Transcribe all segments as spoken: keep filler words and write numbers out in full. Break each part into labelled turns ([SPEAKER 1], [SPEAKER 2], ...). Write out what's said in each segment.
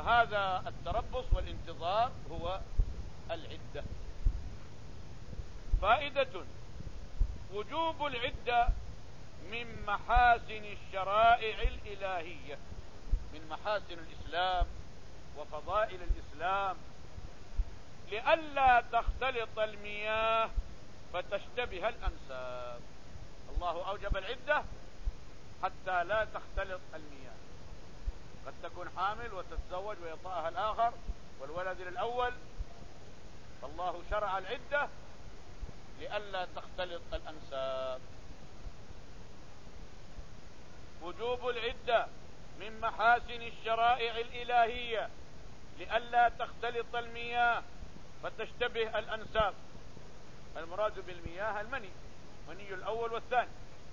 [SPEAKER 1] وهذا التربص والانتظار هو العدة. فائدة: وجوب العدة من محاسن الشرائع الإلهية، من محاسن الإسلام وفضائل الإسلام، لئلا تختلط المياه فتشتبه الأنساب. الله أوجب العدة حتى لا تختلط المياه. قد تكون حامل وتتزوج ويطأها الآخر والولد للأول، فالله شرع العدة لئلا تختلط الأنساب. وجوب العدة من محاسن الشرائع الإلهية لئلا تختلط المياه فتشتبه الأنساب. المراد بالمياه المني، مني الأول والثاني.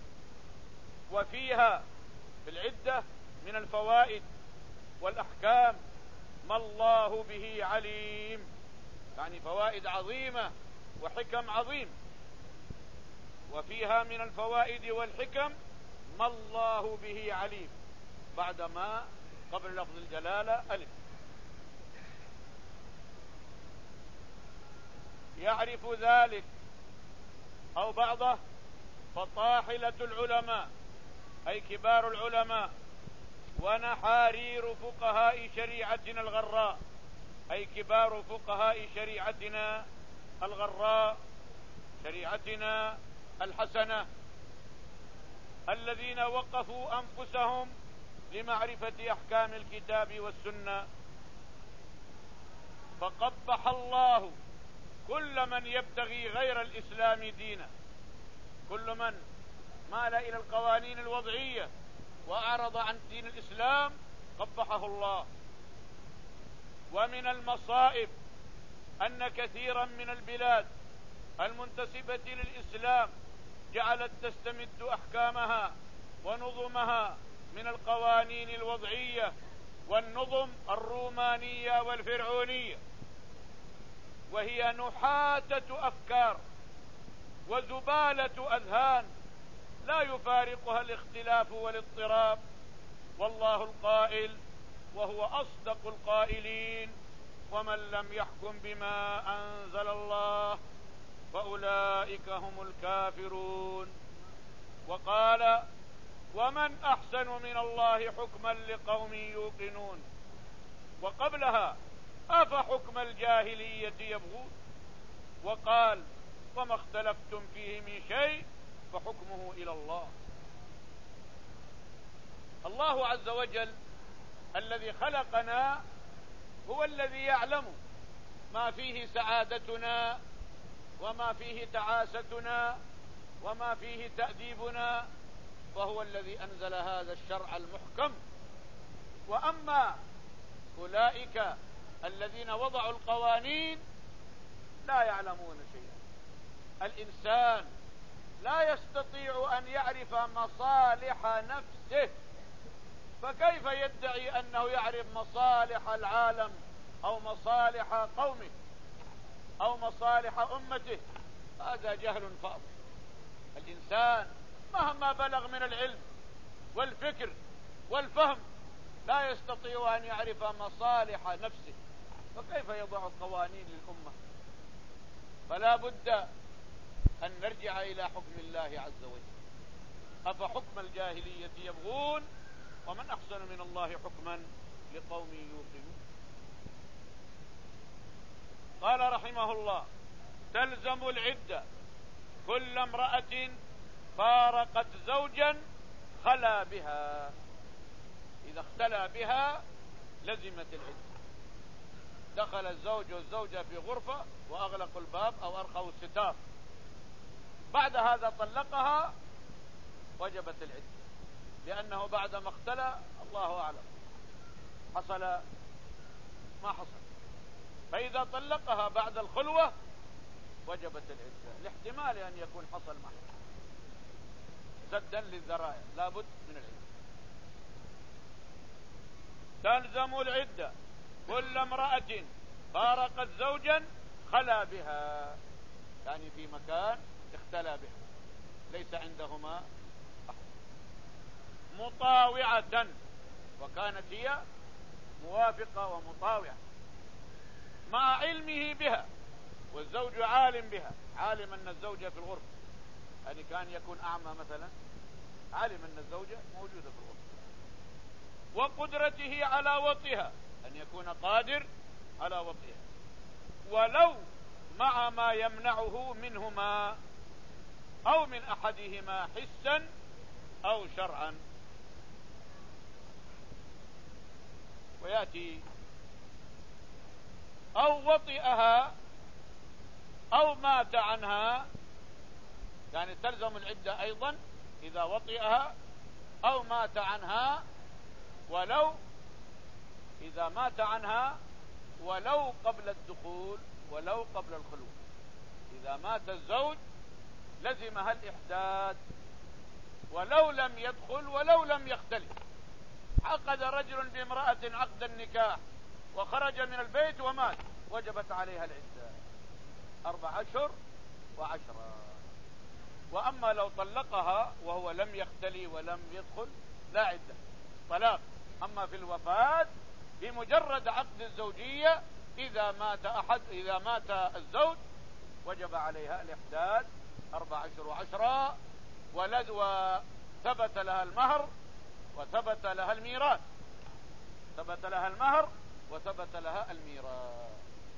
[SPEAKER 1] وفيها في العدة من الفوائد والأحكام ما الله به عليم، يعني فوائد عظيمة وحكم عظيم. وفيها من الفوائد والحكم ما الله به عليم، بعدما قبل لفظ الجلالة ألف. يعرف ذلك أو بعضه فطاحلة العلماء، أي كبار العلماء، ونحارير فقهاء شريعتنا الغراء، أي كبار فقهاء شريعتنا الغراء، شريعتنا الحسنة، الذين وقفوا أنفسهم لمعرفة أحكام الكتاب والسنة. فقبح الله كل من يبتغي غير الإسلام دينا، كل من مال إلى القوانين الوضعية وأعرض عن دين الإسلام قبحه الله. ومن المصائب أن كثيرا من البلاد المنتسبة للإسلام جعلت تستمد أحكامها ونظمها من القوانين الوضعية والنظم الرومانية والفرعونية، وهي نحاتة أفكار وزبالة أذهان لا يفارقها الاختلاف والاضطراب. والله القائل وهو أصدق القائلين: ومن لم يحكم بما أنزل الله فأولئك هم الكافرون. وقال: ومن أحسن من الله حكما لقوم يوقنون. وقبلها: أفحكم الجاهلية يبغون. وقال: وما اختلفتم فيه من شيء فحكمه إلى الله. الله عز وجل الذي خلقنا هو الذي يعلم ما فيه سعادتنا وما فيه تعاستنا وما فيه تأديبنا، فهو الذي أنزل هذا الشرع المحكم. وأما أولئك الذين وضعوا القوانين لا يعلمون شيئا. الإنسان لا يستطيع أن يعرف مصالح نفسه، فكيف يدعي أنه يعرف مصالح العالم أو مصالح قومه أو مصالح أمته؟ هذا جهل فاضح. الإنسان مهما بلغ من العلم والفكر والفهم لا يستطيع أن يعرف مصالح نفسه، فكيف يضع قوانين للأمة؟ فلا بد أن نرجع إلى حكم الله عز وجل. أفحكم الجاهلية يبغون ومن أحسن من الله حكما لقوم يوقنون. قال رحمه الله: تلزم العدة كل امرأة فارقت زوجا خلا بها. إذا اختلى بها لزمت العدة. دخل الزوج والزوجة في غرفة وأغلقوا الباب أو أرخوا الستار، بعد هذا طلقها، وجبت العدة، لأنه بعدما اختلى الله أعلم حصل ما حصل. فإذا طلقها بعد الخلوة وجبت العدة، لاحتمال أن يكون حصل ما حصل، سدا للذرائع، لابد من العدة. تلزم العدة كل امرأة فارقت زوجا خلا بها، يعني في مكان اختلى بها ليس عندهما أحد، مطاوعة، وكانت هي موافقة ومطاوعة مع علمه بها، والزوج عالم بها، عالم أن الزوجة في الغرفة، يعني كان يكون أعمى مثلا، عالم أن الزوجة موجودة في الغرفة، وقدرته على وطئها، أن يكون قادر على وطئها، ولو مع ما يمنعه منهما أو من أحدهما حسا أو شرعا. ويأتي أو وطئها أو مات عنها، يعني تلزم العدة أيضا إذا وطئها أو مات عنها، ولو إذا مات عنها ولو قبل الدخول ولو قبل الخلوة. إذا مات الزوج لزمها الإحداد ولو لم يدخل ولو لم يختلف. عقد رجل بامرأة عقد النكاح وخرج من البيت ومات، وجبت عليها العدة أربع أشهر وعشرة. وأما لو طلقها وهو لم يختلي ولم يدخل لا عدة، طلاق. أما في الوفاة بمجرد عقد الزوجية إذا مات أحد إذا مات الزوج وجب عليها الإحداد أربع أشهر وعشرة، ولد وثبت لها المهر وثبت لها الميراث، ثبت لها المهر وثبت لها الميراث.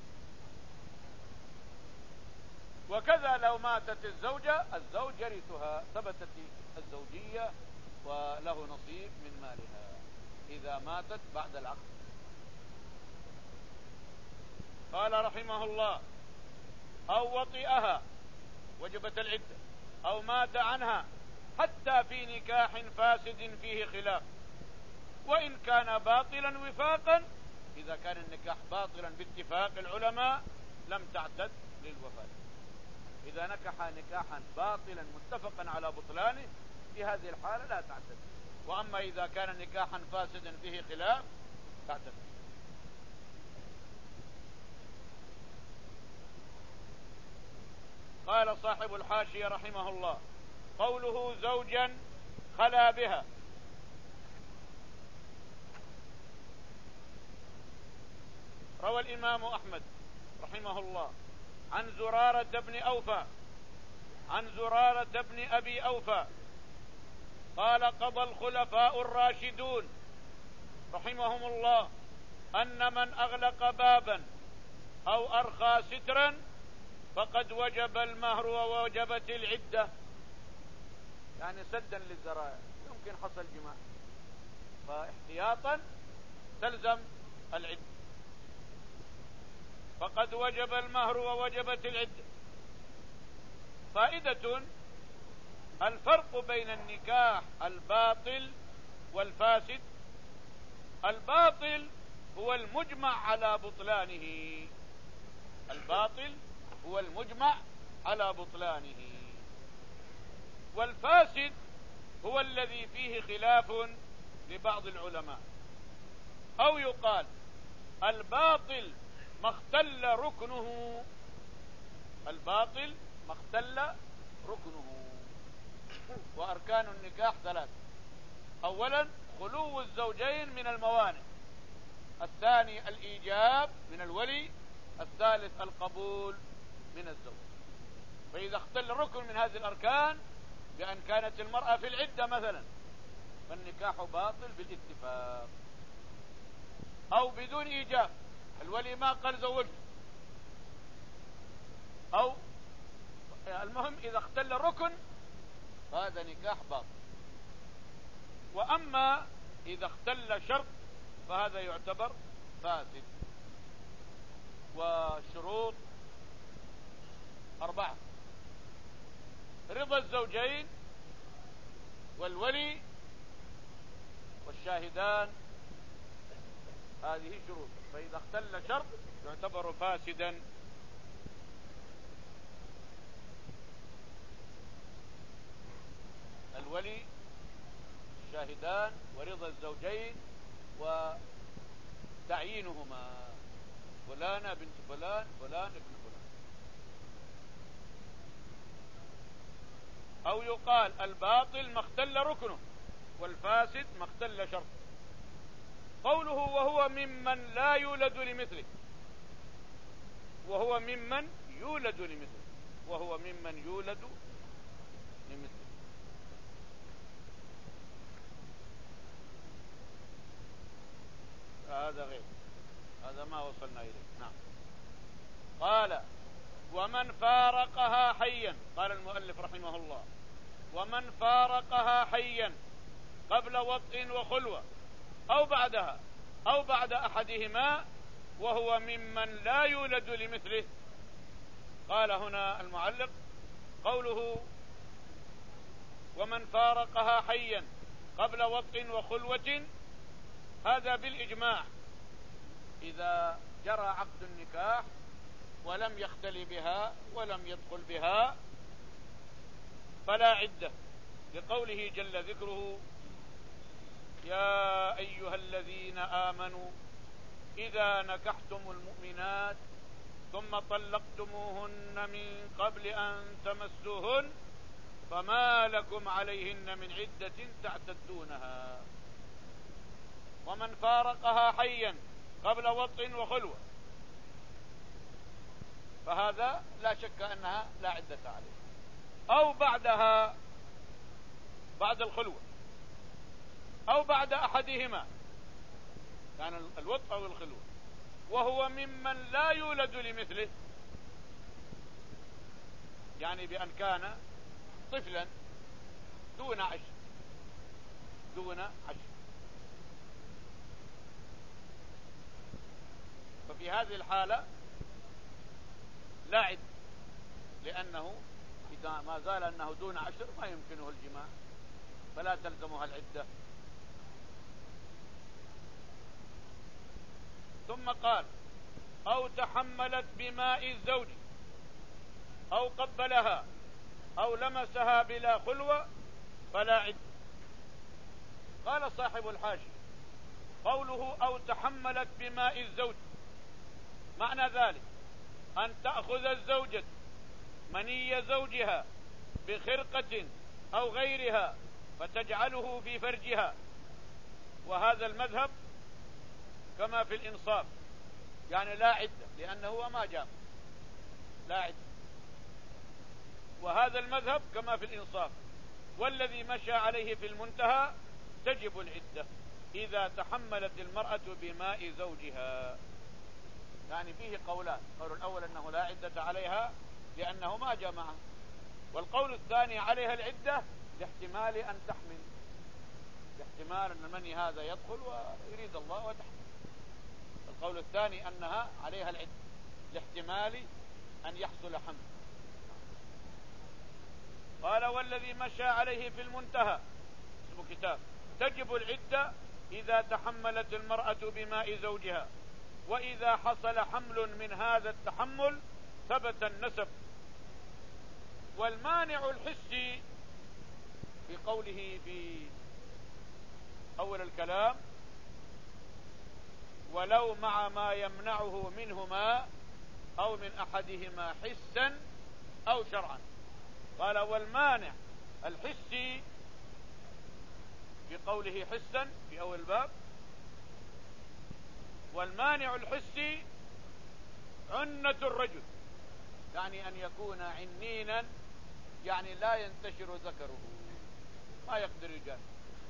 [SPEAKER 1] وكذا لو ماتت الزوجة الزوج يرثها، ثبتت الزوجية وله نصيب من مالها إذا ماتت بعد العقد. قال رحمه الله: أو وطئها وجبت العدة، أو مات عنها، حتى في نكاح فاسد فيه خلاف، وإن كان باطلا وفاقا. إذا كان النكاح باطلا باتفاق العلماء لم تعتد للوفاة. إذا نكح نكاحا باطلا متفقا على بطلانه في هذه الحالة لا تعتد. وأما إذا كان نكاحا فاسدا فيه خلاف تعتد. قال صاحب الحاشية رحمه الله: قوله زوجا خلا بها، روى الإمام أحمد رحمه الله عن زرارة بن أوفى عن زرارة بن أبي أوفى قال: قضى الخلفاء الراشدون رحمهم الله أن من أغلق بابا أو أرخى سترا فقد وجب المهر ووجبت العدة. يعني سدا للذرائع، يمكن حصل جماع فاحتياطا تلزم العدة. فقد وجب المهر ووجبت العدة. فائدة: الفرق بين النكاح الباطل والفاسد. الباطل هو المجمع على بطلانه، الباطل هو المجمع على بطلانه. والفاسد هو الذي فيه خلاف لبعض العلماء. أو يقال: الباطل ما اختل ركنه، الباطل ما اختل ركنه. وأركان النكاح ثلاث: أولا خلو الزوجين من الموانع، الثاني الإيجاب من الولي، الثالث القبول من الزوج. فإذا اختل ركن من هذه الأركان بأن كانت المرأة في العدة مثلا فالنكاح باطل بالاتفاق. أو بدون إيجاب، الولي ما قال زوجت، أو المهم إذا اختل ركن فهذا نكاح باطل. وأما إذا اختل شرط فهذا يعتبر فاسد. والشروط أربعة: رضا الزوجين والولي والشاهدان، هذه شروط. فإذا اختل شرط يعتبر فاسدا. الولي، الشاهدان، ورضا الزوجين، وتعيينهما فلانة بنت فلان، فلان ابن فلان. أو يقال: الباطل ما اختل ركنه، والفاسد ما اختل شرط. قوله وهو ممن لا يولد لمثله، وهو ممن يولد لمثله، وهو ممن يولد لمثله. هذا غير، هذا ما وصلنا إليه. نعم. قال ومن فارقها حيا، قال المؤلف رحمه الله ومن فارقها حيا قبل وطء وخلوة أو بعدها أو بعد أحدهما وهو ممن لا يولد لمثله. قال هنا المعلق قوله ومن فارقها حيا قبل وطء وخلوة، هذا بالإجماع إذا جرى عقد النكاح ولم يختل بها ولم يدخل بها فلا عدة، لقوله جل ذكره يا أيها الذين آمنوا إذا نكحتم المؤمنات ثم طلقتموهن من قبل أن تمسوهن فما لكم عليهن من عدة تعتدونها. ومن فارقها حيا قبل وطء وخلوة فهذا لا شك أنها لا عدة عليه، أو بعدها بعد الخلوة أو بعد أحدهما، كان يعني الوطء أو الخلوة، وهو ممن لا يولد لمثله، يعني بأن كان طفلا دون عشر دون عشر ففي هذه الحالة لا عد، لأنه إذا ما زال أنه دون عشر ما يمكنه الجماع فلا تلزمها العدة. ثم قال أو تحملت بماء الزوج أو قبلها أو لمسها بلا خلوة فلا عد. قال صاحب الحاشية قوله أو تحملت بماء الزوج معنى ذلك أن تأخذ الزوجة مني زوجها بخرقة أو غيرها فتجعله في فرجها، وهذا المذهب كما في الإنصاف، يعني لا عدة لأنه ما جامع لا عدة، وهذا المذهب كما في الإنصاف. والذي مشى عليه في المنتهى تجب العدة إذا تحملت المرأة بماء زوجها، يعني فيه قولان، القول الأول أنه لا عدة عليها لأنه ما جمع، والقول الثاني عليها العدة لاحتمال أن تحمل، لاحتمال أن المني هذا يدخل ويريد الله وتحمل. القول الثاني أنها عليها العدة لاحتمال أن يحصل حمل. قال والذي مشى عليه في المنتهى اسمه كتاب تجب العدة إذا تحملت المرأة بماء زوجها، وإذا حصل حمل من هذا التحمل ثبت النسب. والمانع الحسي في قوله في أول الكلام ولو مع ما يمنعه منهما أو من أحدهما حسا أو شرعا. قال والمانع الحسي في قوله حسا في أول الباب، والمانع الحسي عنة الرجل، يعني أن يكون عنينا، يعني لا ينتشر ذكره ما يقدر يجامع.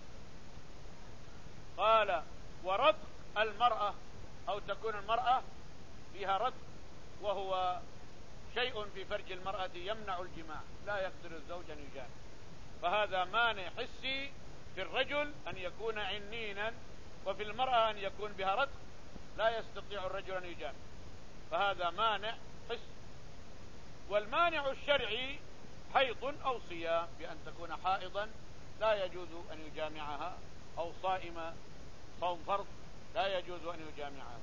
[SPEAKER 1] قال ورتق المرأة، أو تكون المرأة فيها رتق وهو شيء في فرج المرأة يمنع الجماع لا يقدر الزوج أن يجامع، فهذا مانع حسي في الرجل أن يكون عنينا، وفي المرأة أن يكون بها رتق لا يستطيع الرجل أن يجامع، فهذا مانع حسي. والمانع الشرعي حيض أو صيام، بأن تكون حائضا لا يجوز أن يجامعها، أو صائمة صوم فرض لا يجوز أن يجامعها.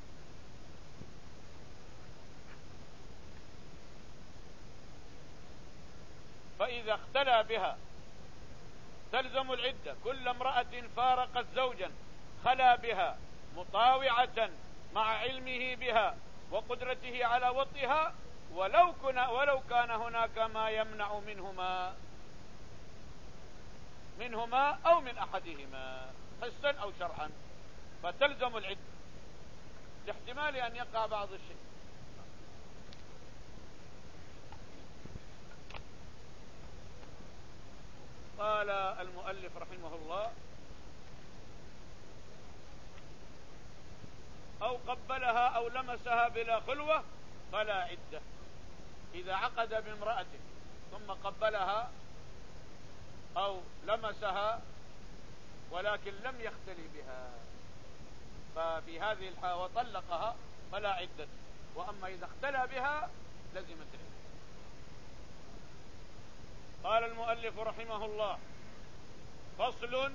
[SPEAKER 1] فإذا اختلى بها تلزم العدة كل امرأة فارقت زوجا خلا بها مطاوعة مع علمه بها وقدرته على وطئها، ولو كان ولو كان هناك ما يمنع منهما منهما أو من أحدهما حسا أو شرعا، فتلزم العدة لاحتمال أن يقع بعض الشيء. قال المؤلف رحمه الله: أو قبلها أو لمسها بلا خلوة فلا عدة. إذا عقد بامرأته ثم قبلها أو لمسها ولكن لم يختلي بها، ففي هذه الحالة وطلقها فلا عدة. وأما إذا اختلى بها لزمت العدة. قال المؤلف رحمه الله: فصل: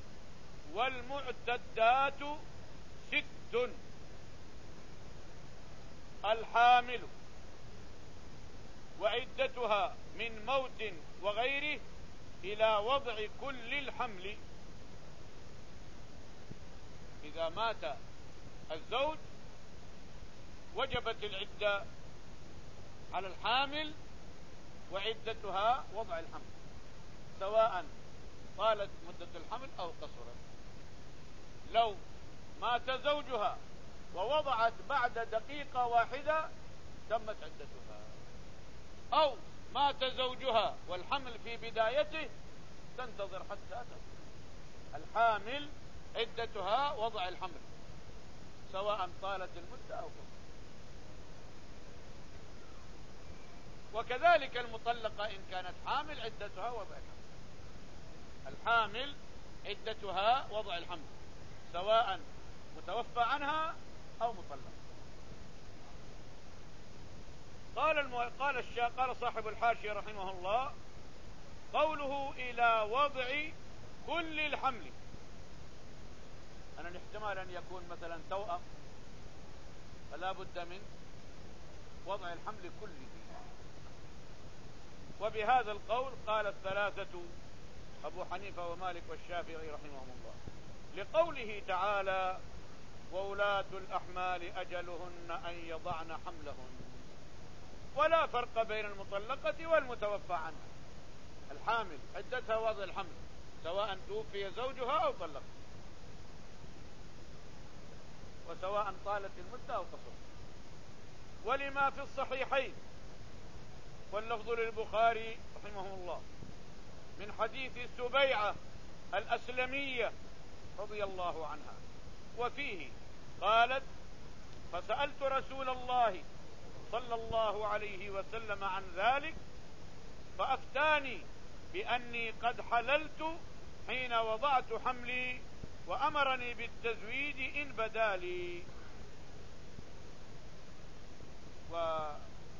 [SPEAKER 1] والمعتدات ست: الحامل وعدتها من موت وغيره إلى وضع كل الحمل. إذا مات الزوج وجبت العدة على الحامل وعدتها وضع الحمل، سواء طالت مدة الحمل أو قصرت. لو مات زوجها ووضعت بعد دقيقة واحدة تمت عدتها، أو مات زوجها والحمل في بدايته تنتظر حتى تنتظر. الحامل عدتها وضع الحمل سواء طالت المدة أو قصرت. وكذلك المطلقة إن كانت حامل عدتها وضع الحمل. الحامل عدتها وضع الحمل سواء متوفى عنها أو مطلقة. قال المو... قال الشا... قال صاحب الحاشية رحمه الله: قوله إلى وضع كل الحمل، أنا الاحتمال أن يكون مثلا توأم، فلا بد من وضع الحمل كله. وبهذا القول قال الثلاثة أبو حنيفة ومالك والشافعي رحمهم الله، لقوله تعالى: وولاة الأحمال أجلهن أن يضعن حملهن. ولا فرق بين المطلقة والمتوفى عنها. الحامل عدتها وضع الحمل سواء توفي زوجها أو طلقها، وسواء طالت المدة أو قصرت. ولما في الصحيحين واللفظ للبخاري رحمه الله من حديث سبيعة الأسلمية رضي الله عنها، وفيه قالت: فسألت رسول الله صلى الله عليه وسلم عن ذلك فأفتاني بأني قد حللت حين وضعت حملي وأمرني بالتزويج إن بدا لي. وفي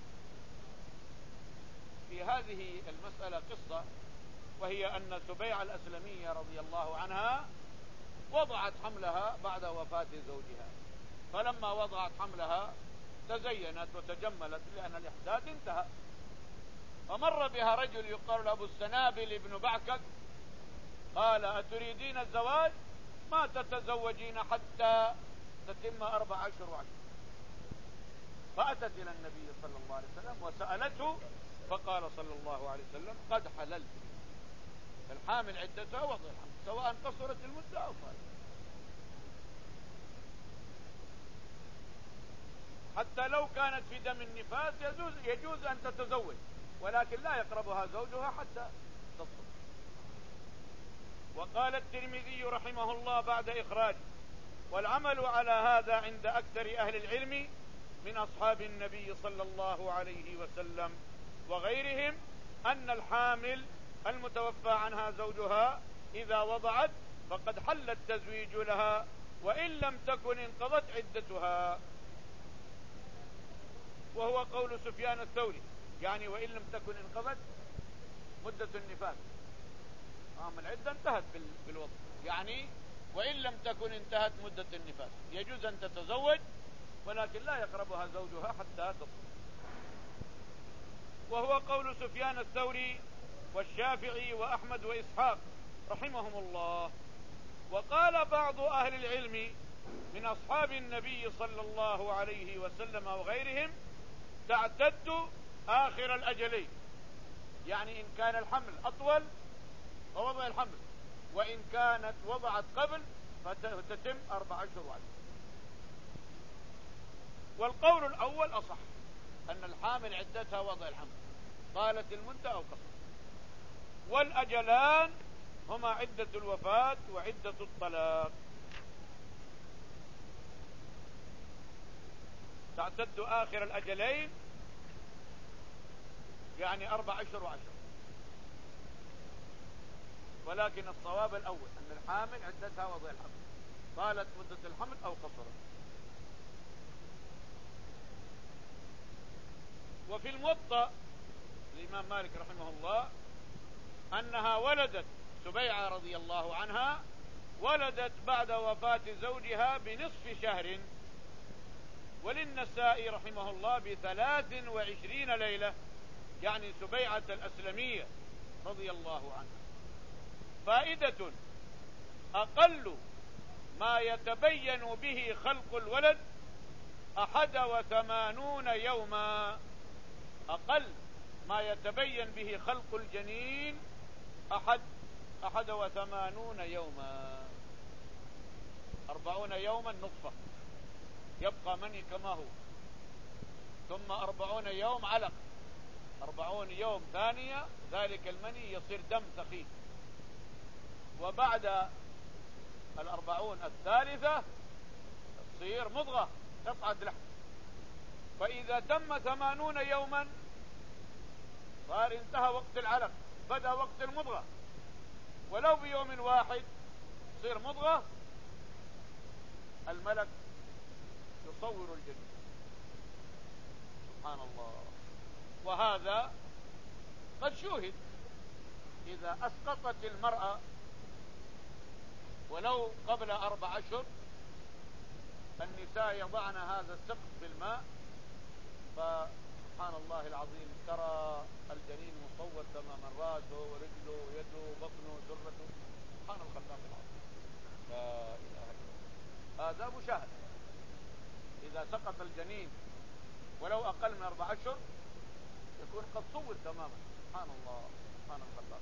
[SPEAKER 1] هذه المسألة قصة، وهي أن سبيعة الأسلمية رضي الله عنها وضعت حملها بعد وفاة زوجها، فلما وضعت حملها تزينت وتجملت لأن الإحداث انتهى، فمر بها رجل يقال له أبو السنابل بن بعكك، قال: أتريدين الزواج؟ ما تتزوجين حتى تتم أربع أشهر وعشر. فأتت إلى النبي صلى الله عليه وسلم وسألته، فقال صلى الله عليه وسلم: قد حللت. الحامل عدتها وضع الحمل سواء قصرت المدة أو طالت. حتى لو كانت في دم النفاس يجوز, يجوز أن تتزوج، ولكن لا يقربها زوجها حتى تصل. وقال الترمذي رحمه الله بعد إخراجه: والعمل على هذا عند أكثر أهل العلم من أصحاب النبي صلى الله عليه وسلم وغيرهم أن الحامل المتوفى عنها زوجها إذا وضعت فقد حل التزويج لها وإن لم تكن انقضت عدتها، وهو قول سفيان الثوري، يعني وإن لم تكن انقضت مدة النفاس، أما العدة انتهت بالوضع، يعني وإن لم تكن انتهت مدة النفاس يجوز أن تتزوج، ولكن لا يقربها زوجها حتى تصل. وهو قول سفيان الثوري والشافعي وأحمد وإسحاق رحمهم الله. وقال بعض أهل العلم من أصحاب النبي صلى الله عليه وسلم وغيرهم: تعتد آخر الأجلين، يعني إن كان الحمل أطول فوضع الحمل، وإن كانت وضعت قبل فتتم أربع أشهر وعشر. والقول الأول أصح، أن الحامل عدتها وضع الحمل، طالت المدة أو قصرت. والأجلان هما عدة الوفاة وعدة الطلاق. تعتد آخر الأجلين يعني أربع أشهر وعشر. ولكن الصواب الأول أن الحامل عدتها وضع الحمل، طالت مدة الحمل أو قصرت. وفي الموطأ الإمام مالك رحمه الله أنها ولدت، سبيعة رضي الله عنها ولدت بعد وفاة زوجها بنصف شهر. وللنسائي رحمه الله بثلاث وعشرين ليلة، يعني سبيعة الأسلمية رضي الله عنها. فائدة: أقل ما يتبين به خلق الولد أحد وثمانون يوما. أقل ما يتبين به خلق الجنين أحد أحد وثمانون يوما. أربعون يوما نطفة يبقى مني كما هو، ثم أربعون يوم علق، أربعون يوم ثانية ذلك المني يصير دم ثخين، وبعد الأربعون الثالثة تصير مضغة قطعة لحم. فإذا تم ثمانون يوما صار انتهى وقت العلق، بدأ وقت المضغة، ولو بيوم واحد تصير مضغة. الملك يصور الجنين، سبحان الله. وهذا قد شوهد، إذا أسقطت المرأة ولو قبل أربع أشهر، النساء يضعن هذا السقف بالماء، فسبحان الله العظيم ترى الجنين مصور تماما، راسه ورجله ويده وبطنه وسرته، سبحان الخلاق العظيم، لا إله إلا الله. هذا مشاهد. إذا سقط الجنين ولو أقل من أربع أشهر يكون قد صور تماما، سبحان الله، سبحان الخلاق.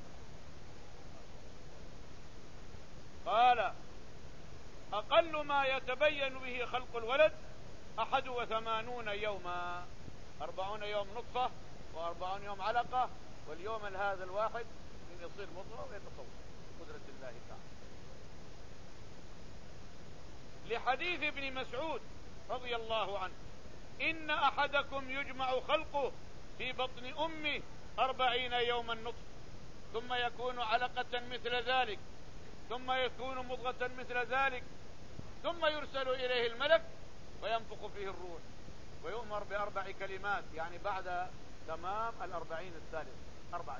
[SPEAKER 1] قال: أقل ما يتبين به خلق الولد أحد وثمانون يوما، أربعون يوم نطفة وأربعون يوم علقة، واليوم هذا الواحد من يصير مضغة ويتصور قدرة الله تعالى. لحديث ابن مسعود رضي الله عنه: إن أحدكم يجمع خلقه في بطن أمه أربعين يوما نطفة، ثم يكون علقة مثل ذلك، ثم يكون مضغة مثل ذلك، ثم يرسل إليه الملك وينفخ فيه الروح ويؤمر بأربع كلمات، يعني بعد تمام الأربعين الثالث أربعة،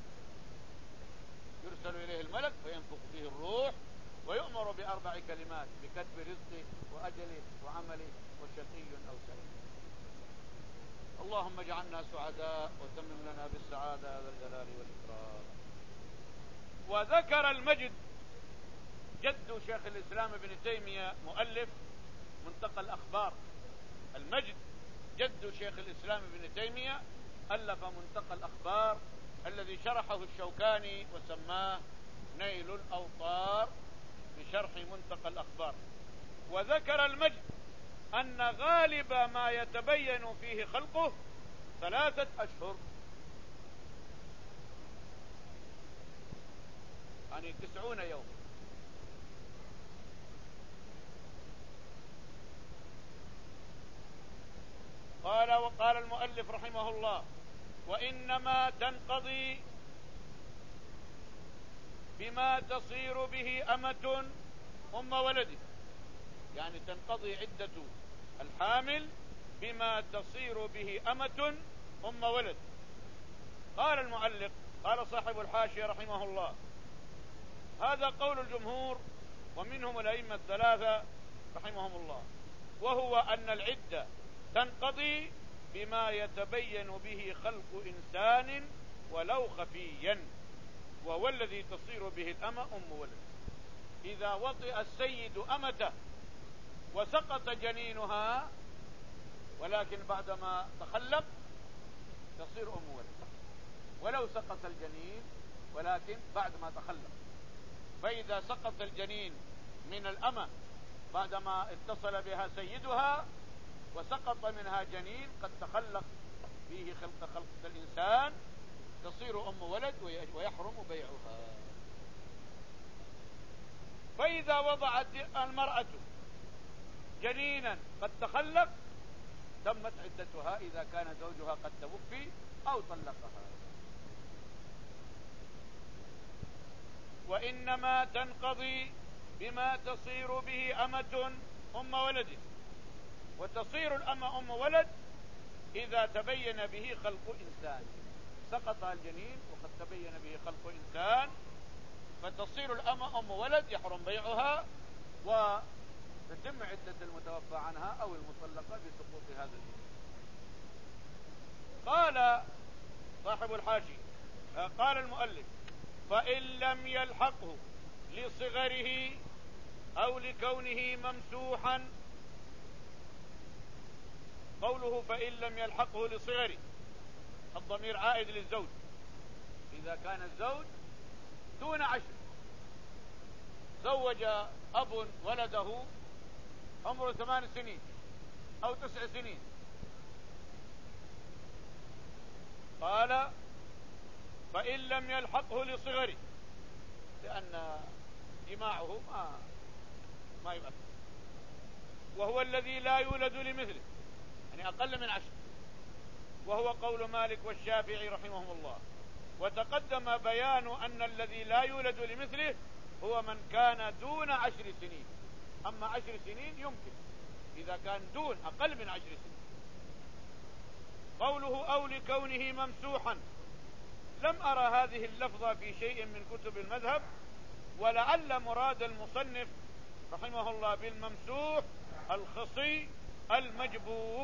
[SPEAKER 1] يرسل إليه الملك وينفخ فيه الروح ويؤمر بأربع كلمات: بكتب رزقه وأجله وعمله وشقي أو سعيد. اللهم اجعلنا سعداء وتمم لنا بالسعادة ذا الجلال والإكرام. وذكر المجد جد شيخ الإسلام ابن تيمية مؤلف منتقى الأخبار، المجد جد شيخ الإسلام ابن تيمية ألف منتقى الأخبار الذي شرحه الشوكاني وسماه نيل الأوطار بشرح منتقى الأخبار. وذكر المجد أن غالب ما يتبين فيه خلقه ثلاثة أشهر، يعني تسعون يوم. قال وقال المؤلف رحمه الله: وإنما تنقضي بما تصير به أمة أم ولده، يعني تنقضي عدة الحامل بما تصير به أمة أم ولد. قال المؤلف، قال صاحب الحاشية رحمه الله: هذا قول الجمهور ومنهم الأئمة الثلاثة رحمهم الله، وهو أن العدة تنقضي بما يتبين به خلق إنسان ولو خفيا، وهو الذي تصير به الأمة أم ولد. إذا وطئ السيد أمته وسقط جنينها، ولكن بعدما تخلق تصير أم ولد، ولو سقط الجنين ولكن بعد ما تخلق. فإذا سقط الجنين من الأمة بعدما اتصل بها سيدها وسقط منها جنين قد تخلق فيه خلق خلقة الإنسان، تصير أم ولد ويحرم بيعها. فإذا وضعت المرأة جنينا قد تخلق تمت عدتها إذا كان زوجها قد توفي أو طلقها. وإنما تنقضي بما تصير به أمة أم ولد، وتصير الأمة أم ولد إذا تبين به خلق إنسان، سقط الجنين وقد تبين به خلق إنسان فتصير الأمة أم ولد يحرم بيعها وتتم عدة المتوفى عنها أو المطلقة بسقوط هذا الجنين. قال صاحب الحاشي قال المؤلف: فإن لم يلحقه لصغره أو لكونه ممسوحا. قوله فإن لم يلحقه لصغره الضمير عائد للزوج، إذا كان الزوج دون عشر، زوج أب ولده عمره ثمان سنين أو تسع سنين، قال فإن لم يلحقه لصغره، لأن جماعه ما ما يؤثر، وهو الذي لا يولد لمثله، يعني أقل من عشر، وهو قول مالك والشافعي رحمهم الله. وتقدم بيان أن الذي لا يولد لمثله هو من كان دون عشر سنين، أما عشر سنين يمكن إذا كان دون أقل من عشر سنين. قوله أو لكونه ممسوحا، لم أرى هذه اللفظة في شيء من كتب المذهب، ولعل مراد المصنف رحمه الله بالممسوح الخصي المجبوب،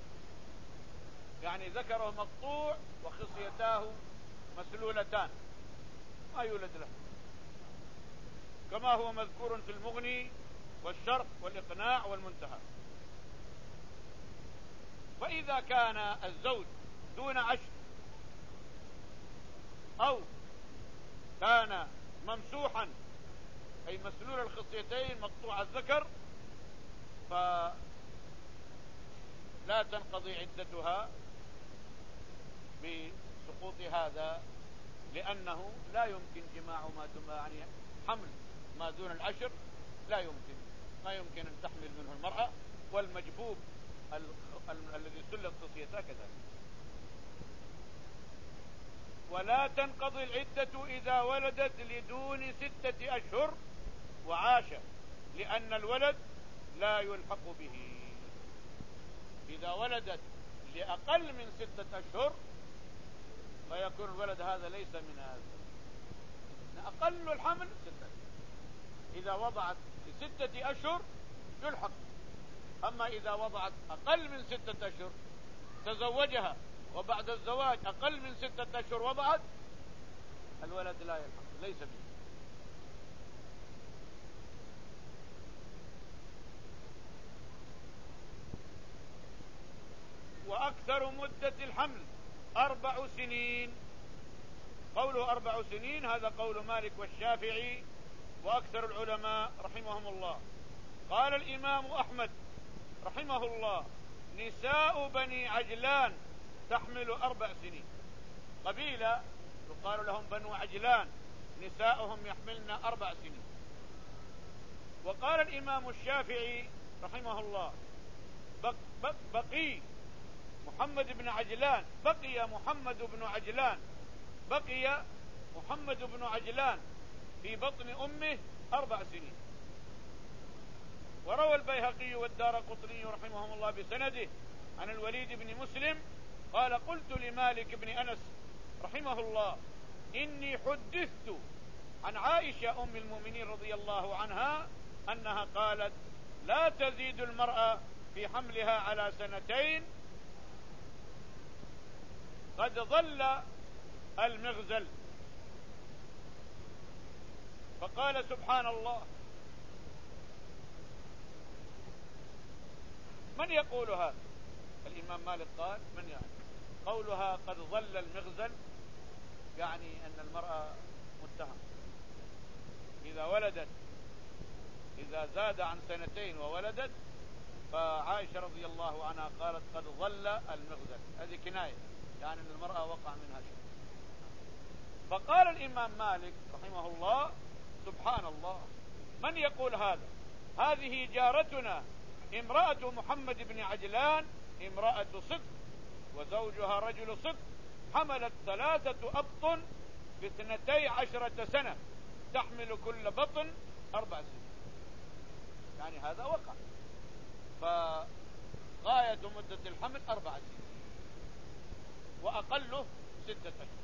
[SPEAKER 1] يعني ذكره مقطوع وخصيتاه مسلولتان ما يولد له، كما هو مذكور في المغني والشرح والإقناع والمنتهى. فإذا كان الزوج دون عشر أو كان ممسوحا أي مسلول الخصيتين مقطوع الذكر فلا تنقضي عدتها بسقوط هذا، لأنه لا يمكن جماع ما دون، يعني حمل ما دون العشر لا يمكن، ما يمكن أن تحمل منه المرأة، والمجبوب ال... ال... الذي سلت خصيته كذلك. ولا تنقضي العدة إذا ولدت لدون ستة أشهر وعاش، لأن الولد لا يلحق به. إذا ولدت لأقل من ستة أشهر فيكون الولد هذا ليس من هذا، أقل الحمل ستة أشهر. إذا وضعت لستة أشهر يلحق، أما إذا وضعت أقل من ستة أشهر تزوجها وبعد الزواج أقل من ستة أشهر وضعت، الولد لا يلحق، ليس به. وأكثر مدة الحمل أربع سنين. قوله أربع سنين هذا قول مالك والشافعي وأكثر العلماء رحمهم الله. قال الإمام أحمد رحمه الله: نساء بني عجلان تحمل أربع سنين. قبيلة يقال لهم بنو عجلان نساؤهم يحملن أربع سنين. وقال الإمام الشافعي رحمه الله: بق بق بقي محمد بن عجلان بقي محمد بن عجلان بقي محمد بن عجلان في بطن أمه أربع سنين. وروى البيهقي والدارقطني رحمهم الله بسنده عن الوليد بن مسلم قال: قلت لمالك بن أنس رحمه الله: إني حدثت عن عائشة أم المؤمنين رضي الله عنها أنها قالت: لا تزيد المرأة في حملها على سنتين قد ظل المغزل. فقال: سبحان الله، من يقول هذا؟ الإمام مالك قال: من يعني قولها قد ظل المغزل؟ يعني أن المرأة متهم إذا ولدت إذا زاد عن سنتين وولدت، فعائشة رضي الله عنها قالت قد ظل المغزل، هذه كناية يعني أن المرأة وقع منها شيء. فقال الإمام مالك رحمه الله سبحان الله، من يقول هذا؟ هذه جارتنا امرأة محمد بن عجلان امرأة صدق وزوجها رجل صدق، حملت ثلاثة أبطن باثنتي عشرة سنة، تحمل كل بطن أربع سنين، يعني هذا وقع. فغاية مدة الحمل أربع سنين وأقله ستة أشهر،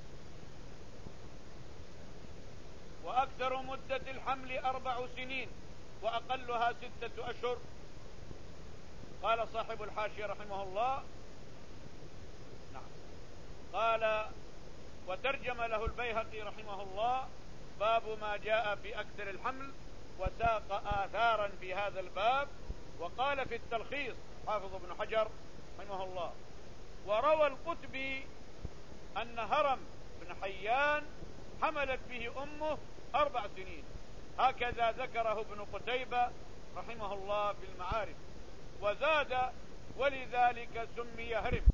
[SPEAKER 1] وأكثر مدة الحمل أربع سنين وأقلها ستة أشهر. قال صاحب الحاشية رحمه الله نعم قال وترجم له البيهقي رحمه الله باب ما جاء في أكثر الحمل، وساق آثارا في هذا الباب. وقال في التلخيص حافظ ابن حجر رحمه الله وروى القتبي أن هرم بن حيان حملت به أمه أربع سنين، هكذا ذكره ابن قتيبة رحمه الله في المعارف، وزاد ولذلك سمي هرم.